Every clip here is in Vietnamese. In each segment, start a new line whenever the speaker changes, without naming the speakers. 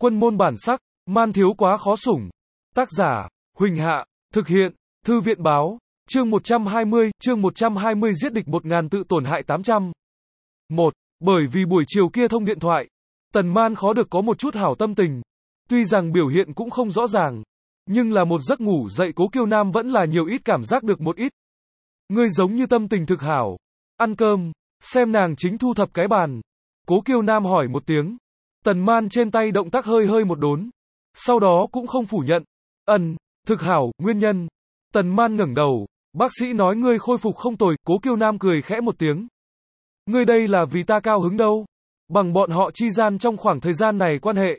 Quân môn bản sắc, man thiếu quá khó sủng. Tác giả, Huỳnh Hạ, thực hiện, Thư viện báo, chương 120 giết địch 1000 tự tổn hại 800. 1. Bởi vì buổi chiều kia thông điện thoại, Tần Man khó được có một chút hảo tâm tình. Tuy rằng biểu hiện cũng không rõ ràng, nhưng là một giấc ngủ dậy Cố Kiêu Nam vẫn là nhiều ít cảm giác được một ít. Ngươi giống như tâm tình thực hảo. Ăn cơm, xem nàng chính thu thập cái bàn. Cố Kiêu Nam hỏi một tiếng. Tần Man trên tay động tác hơi một đốn. Sau đó cũng không phủ nhận. Thực hảo, nguyên nhân. Tần Man ngẩng đầu. Bác sĩ nói ngươi khôi phục không tồi. Cố Kiêu Nam cười khẽ một tiếng. Ngươi đây là vì ta cao hứng đâu. Bằng bọn họ chi gian trong khoảng thời gian này quan hệ.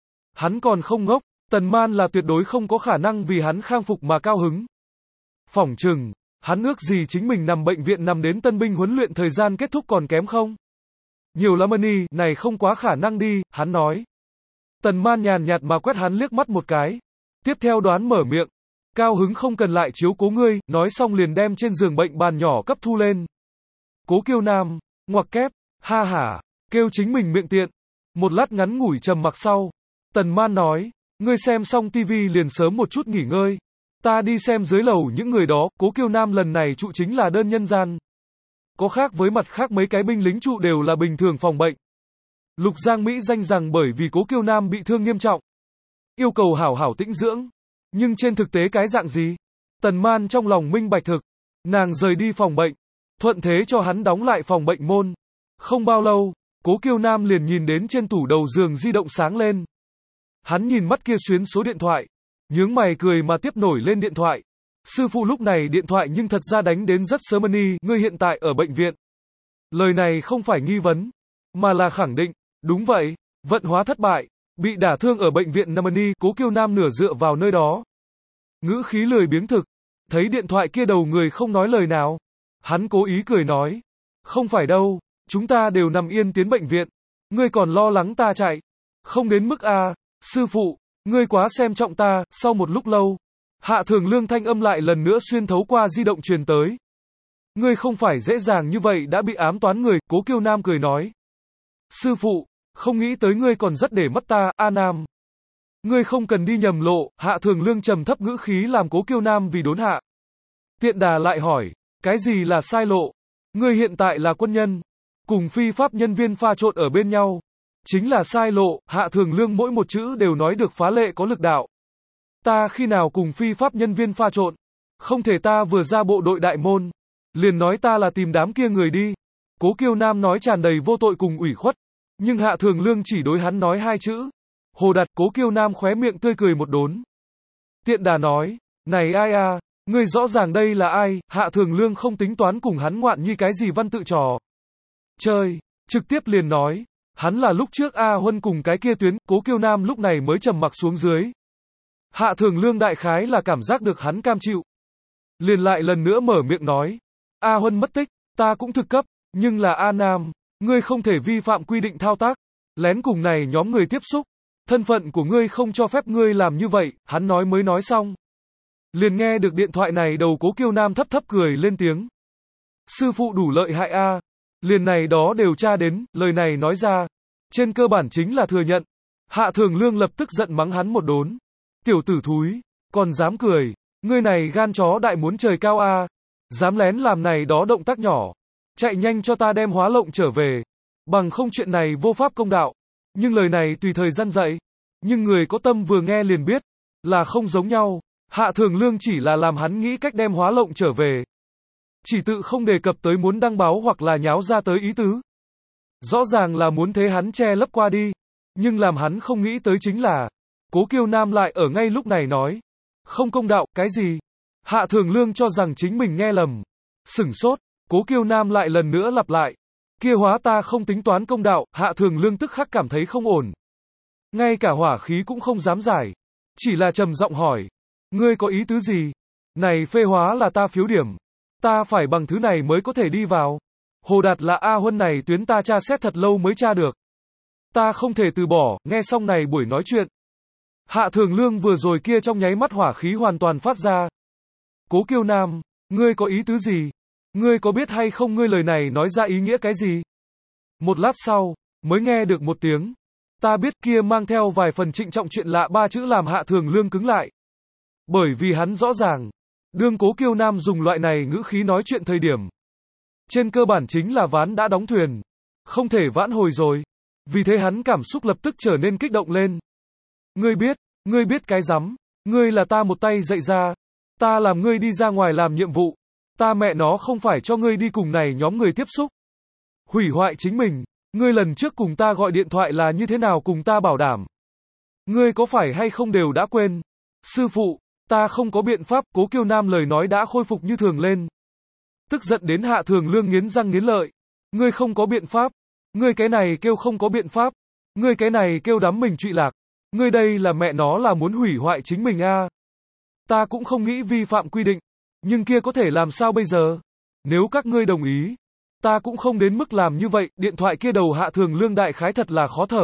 Hắn còn không ngốc. Tần Man là tuyệt đối không có khả năng vì hắn khang phục mà cao hứng. Phỏng chừng, hắn ước gì chính mình nằm bệnh viện nằm đến tân binh huấn luyện thời gian kết thúc còn kém không? Nhiều lắm money, này không quá khả năng đi, hắn nói. Tần Man nhàn nhạt mà quét hắn liếc mắt một cái. Tiếp theo đoán mở miệng. Cao hứng không cần lại chiếu cố ngươi, nói xong liền đem trên giường bệnh bàn nhỏ cấp thu lên. Cố Kiêu Nam, ngoặc kép, ha hả, kêu chính mình miệng tiện. Một lát ngắn ngủi trầm mặc sau. Tần Man nói, ngươi xem xong tivi liền sớm một chút nghỉ ngơi. Ta đi xem dưới lầu những người đó. Cố Kiêu Nam lần này trụ chính là đơn nhân gian. Có khác với mặt khác mấy cái binh lính trụ đều là bình thường phòng bệnh. Lục Giang Mỹ danh rằng bởi vì Cố Kiêu Nam bị thương nghiêm trọng, yêu cầu hảo hảo tĩnh dưỡng. Nhưng trên thực tế cái dạng gì? Tần Man trong lòng minh bạch thực. Nàng rời đi phòng bệnh, thuận thế cho hắn đóng lại phòng bệnh môn. Không bao lâu, Cố Kiêu Nam liền nhìn đến trên tủ đầu giường di động sáng lên. Hắn nhìn mắt kia xuyến số điện thoại, nhướng mày cười mà tiếp nổi lên điện thoại. Sư phụ lúc này điện thoại nhưng thật ra đánh đến rất sớm. Ngươi hiện tại ở bệnh viện. Lời này không phải nghi vấn, mà là khẳng định. Đúng vậy, vận hóa thất bại, bị đả thương ở bệnh viện Namani. Cố Kiêu Nam nửa dựa vào nơi đó, ngữ khí lười biếng thực. Thấy điện thoại kia đầu người không nói lời nào, hắn cố ý cười nói, không phải đâu, chúng ta đều nằm yên tiến bệnh viện, ngươi còn lo lắng ta chạy, không đến mức a. Sư phụ, ngươi quá xem trọng ta. Sau một lúc lâu, Hạ Thường Lương thanh âm lại lần nữa xuyên thấu qua di động truyền tới. Ngươi không phải dễ dàng như vậy đã bị ám toán người. Cố Kiêu Nam cười nói, sư phụ, không nghĩ tới ngươi còn rất để mắt ta. A Nam, ngươi không cần đi nhầm lộ. Hạ Thường Lương trầm thấp ngữ khí làm Cố Kiêu Nam vì đốn hạ. Tiện đà lại hỏi, cái gì là sai lộ? Ngươi hiện tại là quân nhân, cùng phi pháp nhân viên pha trộn ở bên nhau, chính là sai lộ. Hạ Thường Lương mỗi một chữ đều nói được phá lệ có lực đạo. Ta khi nào cùng phi pháp nhân viên pha trộn? Không thể ta vừa ra bộ đội đại môn, liền nói ta là tìm đám kia người đi. Cố Kiêu Nam nói tràn đầy vô tội cùng ủy khuất, nhưng Hạ Thường Lương chỉ đối hắn nói hai chữ. Hồ đặt. Cố Kiêu Nam khóe miệng tươi cười một đốn. Tiện đà nói, này ai à, ngươi rõ ràng đây là ai? Hạ Thường Lương không tính toán cùng hắn ngoạn nhi cái gì văn tự trò chơi, trực tiếp liền nói, hắn là lúc trước A Huân cùng cái kia tuyến. Cố Kiêu Nam lúc này mới trầm mặc xuống dưới. Hạ Thường Lương đại khái là cảm giác được hắn cam chịu, liền lại lần nữa mở miệng nói, A Huân mất tích, ta cũng thực cấp, nhưng là A Nam, ngươi không thể vi phạm quy định thao tác, lén cùng này nhóm người tiếp xúc, thân phận của ngươi không cho phép ngươi làm như vậy. Hắn nói mới nói xong, liền nghe được điện thoại này đầu Cố Kiêu Nam thấp cười lên tiếng. Sư phụ đủ lợi hại a, liền này đó đều tra đến. Lời này nói ra, trên cơ bản chính là thừa nhận. Hạ Thường Lương lập tức giận mắng hắn một đốn. Tiểu tử thúi, còn dám cười, ngươi này gan chó đại muốn trời cao a, dám lén làm này đó động tác nhỏ, chạy nhanh cho ta đem hóa lộng trở về, bằng không chuyện này vô pháp công đạo. Nhưng lời này tùy thời gian dạy, nhưng người có tâm vừa nghe liền biết là không giống nhau. Hạ Thường Lương chỉ là làm hắn nghĩ cách đem hóa lộng trở về, chỉ tự không đề cập tới muốn đăng báo hoặc là nháo ra tới ý tứ. Rõ ràng là muốn thế hắn che lấp qua đi, nhưng làm hắn không nghĩ tới chính là Cố Kiêu Nam lại ở ngay lúc này nói, không công đạo. Cái gì? Hạ Thường Lương cho rằng chính mình nghe lầm, sửng sốt. Cố Kiêu Nam lại lần nữa lặp lại, kia hóa ta không tính toán công đạo. Hạ Thường Lương tức khắc cảm thấy không ổn, ngay cả hỏa khí cũng không dám giải, chỉ là trầm giọng hỏi, ngươi có ý tứ gì? Này phê hóa là ta phiếu điểm, ta phải bằng thứ này mới có thể đi vào. Hồ Đạt là A Huân này tuyến ta tra xét thật lâu mới tra được, ta không thể từ bỏ. Nghe xong này buổi nói chuyện, Hạ Thường Lương vừa rồi kia trong nháy mắt hỏa khí hoàn toàn phát ra. Cố Kiêu Nam, ngươi có ý tứ gì? Ngươi có biết hay không ngươi lời này nói ra ý nghĩa cái gì? Một lát sau, mới nghe được một tiếng Ta biết kia mang theo vài phần trịnh trọng chuyện lạ ba chữ làm Hạ Thường Lương cứng lại. Bởi vì hắn rõ ràng, đương Cố Kiêu Nam dùng loại này ngữ khí nói chuyện thời điểm. Trên cơ bản chính là ván đã đóng thuyền. Không thể vãn hồi rồi. Vì thế hắn cảm xúc lập tức trở nên kích động lên. Ngươi biết cái rắm, ngươi là ta một tay dạy ra. Ta làm ngươi đi ra ngoài làm nhiệm vụ. Ta mẹ nó không phải cho ngươi đi cùng này nhóm người tiếp xúc. Hủy hoại chính mình, ngươi lần trước cùng ta gọi điện thoại là như thế nào cùng ta bảo đảm. Ngươi có phải hay không đều đã quên. Sư phụ, ta không có biện pháp, Cố Kiêu Nam lời nói đã khôi phục như thường lên. Tức giận đến Hạ Thường Lương nghiến răng nghiến lợi. Ngươi không có biện pháp. Ngươi cái này kêu không có biện pháp. Ngươi cái này kêu đắm mình trụy lạc. Ngươi đây là mẹ nó là muốn hủy hoại chính mình a. Ta cũng không nghĩ vi phạm quy định. Nhưng kia có thể làm sao bây giờ? Nếu các ngươi đồng ý, ta cũng không đến mức làm như vậy. Điện thoại kia đầu Hạ Thường Lương đại khái thật là khó thở.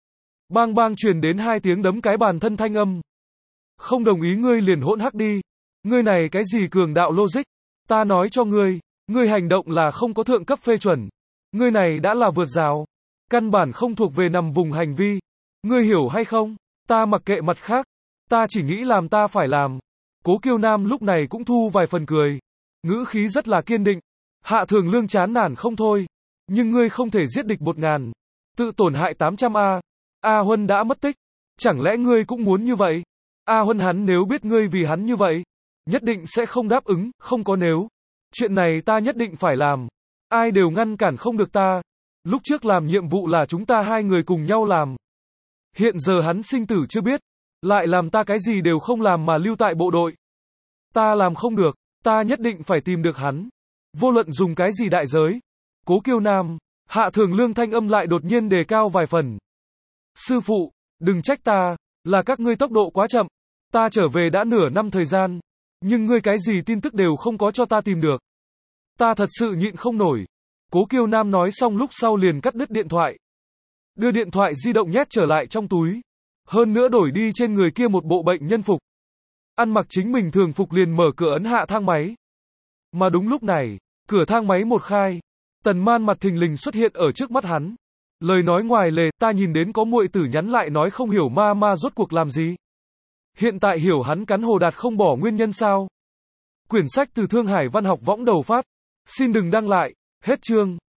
Bang bang truyền đến 2 tiếng đấm cái bàn thân thanh âm. Không đồng ý ngươi liền hỗn hắc đi. Ngươi này cái gì cường đạo logic? Ta nói cho ngươi, ngươi hành động là không có thượng cấp phê chuẩn. Ngươi này đã là vượt rào. Căn bản không thuộc về nằm vùng hành vi. Ngươi hiểu hay không? Ta mặc kệ mặt khác. Ta chỉ nghĩ làm ta phải làm. Cố Kiêu Nam lúc này cũng thu vài phần cười. Ngữ khí rất là kiên định. Hạ Thường Lương chán nản không thôi. Nhưng ngươi không thể giết địch 1000. Tự tổn hại 800 a. A Huân đã mất tích. Chẳng lẽ ngươi cũng muốn như vậy? A Huân hắn nếu biết ngươi vì hắn như vậy, nhất định sẽ không đáp ứng, không có nếu. Chuyện này ta nhất định phải làm. Ai đều ngăn cản không được ta. Lúc trước làm nhiệm vụ là chúng ta 2 người cùng nhau làm. Hiện giờ hắn sinh tử chưa biết. Lại làm ta cái gì đều không làm mà lưu tại bộ đội. Ta làm không được. Ta nhất định phải tìm được hắn. Vô luận dùng cái gì đại giới. Cố Kiêu Nam, Hạ Thường Lương thanh âm lại đột nhiên đề cao vài phần. Sư phụ, đừng trách ta, là các ngươi tốc độ quá chậm. Ta trở về đã nửa năm thời gian. Nhưng ngươi cái gì tin tức đều không có cho ta tìm được. Ta thật sự nhịn không nổi. Cố Kiêu Nam nói xong lúc sau liền cắt đứt điện thoại. Đưa điện thoại di động nhét trở lại trong túi. Hơn nữa đổi đi trên người kia một bộ bệnh nhân phục. Ăn mặc chính mình thường phục liền mở cửa ấn hạ thang máy. Mà đúng lúc này, cửa thang máy một khai. Tần Man mặt thình lình xuất hiện ở trước mắt hắn. Lời nói ngoài lề, ta nhìn đến có muội tử nhắn lại nói không hiểu ma rốt cuộc làm gì. Hiện tại hiểu hắn cắn Hồ Đạt không bỏ nguyên nhân sao? Quyển sách từ Thương Hải Văn học võng đầu phát. Xin đừng đăng lại. Hết chương.